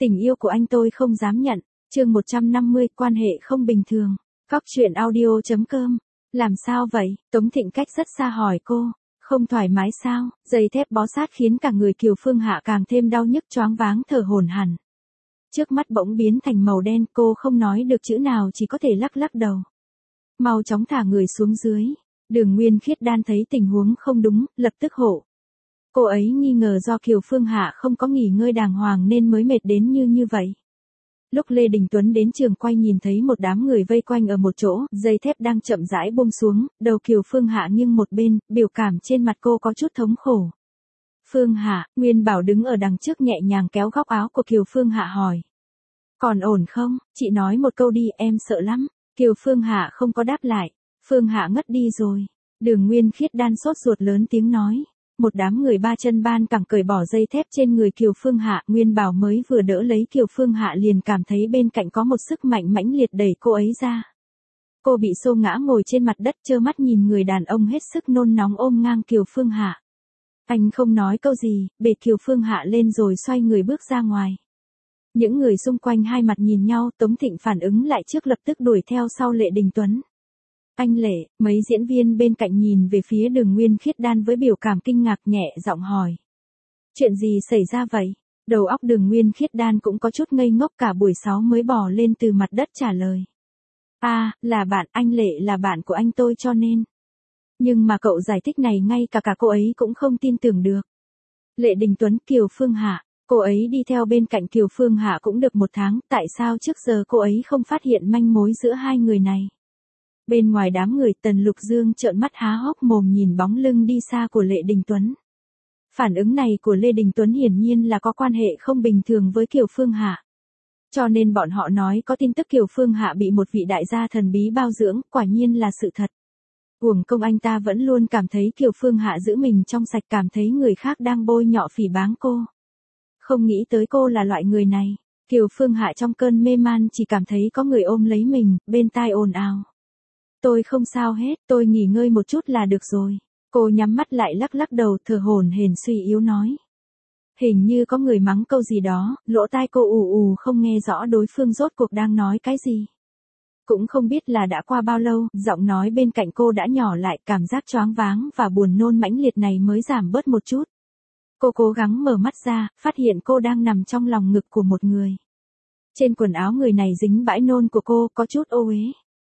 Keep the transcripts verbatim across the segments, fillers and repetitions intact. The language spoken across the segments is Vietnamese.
Tình yêu của anh tôi không dám nhận. Chương một trăm năm mươi, quan hệ không bình thường. Góc truyện audio chấm com. Làm sao vậy? Tống Thịnh cách rất xa hỏi cô. Không thoải mái sao? Dây thép bó sát khiến cả người Kiều Phương Hạ càng thêm đau nhức choáng váng thở hổn hển. Trước mắt bỗng biến thành màu đen, cô không nói được chữ nào chỉ có thể lắc lắc đầu. Mau chóng thả người xuống dưới. Đường Nguyên Khiết Đan thấy tình huống không đúng, lập tức hộ. Cô ấy nghi ngờ do Kiều Phương Hạ không có nghỉ ngơi đàng hoàng nên mới mệt đến như như vậy. Lúc Lê Đình Tuấn đến trường quay nhìn thấy một đám người vây quanh ở một chỗ, dây thép đang chậm rãi buông xuống, đầu Kiều Phương Hạ nghiêng một bên, biểu cảm trên mặt cô có chút thống khổ. Phương Hạ, Nguyên Bảo đứng ở đằng trước nhẹ nhàng kéo góc áo của Kiều Phương Hạ hỏi. Còn ổn không? Chị nói một câu đi, em sợ lắm. Kiều Phương Hạ không có đáp lại. Phương Hạ ngất đi rồi. Đường Nguyên Khiết Đan sốt ruột lớn tiếng nói. Một đám người ba chân ban cẳng cởi bỏ dây thép trên người Kiều Phương Hạ, Nguyên Bảo mới vừa đỡ lấy Kiều Phương Hạ liền cảm thấy bên cạnh có một sức mạnh mãnh liệt đẩy cô ấy ra. Cô bị xô ngã ngồi trên mặt đất trơ mắt nhìn người đàn ông hết sức nôn nóng ôm ngang Kiều Phương Hạ. Anh không nói câu gì, bệt Kiều Phương Hạ lên rồi xoay người bước ra ngoài. Những người xung quanh hai mặt nhìn nhau, Tống Thịnh phản ứng lại trước lập tức đuổi theo sau Lệ Đình Tuấn. Anh Lệ, mấy diễn viên bên cạnh nhìn về phía Đường Nguyên Khiết Đan với biểu cảm kinh ngạc nhẹ giọng hỏi. Chuyện gì xảy ra vậy? Đầu óc Đường Nguyên Khiết Đan cũng có chút ngây ngốc cả buổi sáu mới bò lên từ mặt đất trả lời. À, là bạn, anh Lệ là bạn của anh tôi cho nên. Nhưng mà cậu giải thích này ngay cả cả cô ấy cũng không tin tưởng được. Lệ Đình Tuấn, Kiều Phương Hạ. Cô ấy đi theo bên cạnh Kiều Phương Hạ cũng được một tháng, tại sao trước giờ cô ấy không phát hiện manh mối giữa hai người này? Bên ngoài đám người Tần Lục Dương trợn mắt há hốc mồm nhìn bóng lưng đi xa của Lệ Đình Tuấn. Phản ứng này của Lê Đình Tuấn hiển nhiên là có quan hệ không bình thường với Kiều Phương Hạ. Cho nên bọn họ nói có tin tức Kiều Phương Hạ bị một vị đại gia thần bí bao dưỡng, quả nhiên là sự thật. Uổng công anh ta vẫn luôn cảm thấy Kiều Phương Hạ giữ mình trong sạch, cảm thấy người khác đang bôi nhọ phỉ báng cô. Không nghĩ tới cô là loại người này. Kiều Phương Hạ trong cơn mê man chỉ cảm thấy có người ôm lấy mình, bên tai ồn ào. Tôi không sao hết, tôi nghỉ ngơi một chút là được rồi. Cô nhắm mắt lại lắc lắc đầu thở hổn hển suy yếu nói. Hình như có người mắng câu gì đó, lỗ tai cô ù ù không nghe rõ đối phương rốt cuộc đang nói cái gì. Cũng không biết là đã qua bao lâu, giọng nói bên cạnh cô đã nhỏ lại, cảm giác choáng váng và buồn nôn mãnh liệt này mới giảm bớt một chút. Cô cố gắng mở mắt ra, phát hiện cô đang nằm trong lòng ngực của một người. Trên quần áo người này dính bãi nôn của cô, có chút ô uế.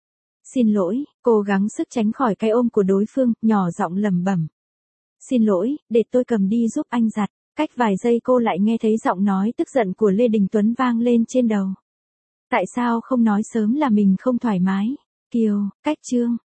Xin lỗi, cố gắng sức tránh khỏi cái ôm của đối phương, nhỏ giọng lẩm bẩm. Xin lỗi, để tôi cầm đi giúp anh giặt. Cách vài giây cô lại nghe thấy giọng nói tức giận của Lê Đình Tuấn vang lên trên đầu. Tại sao không nói sớm là mình không thoải mái? Kiều, cách chương,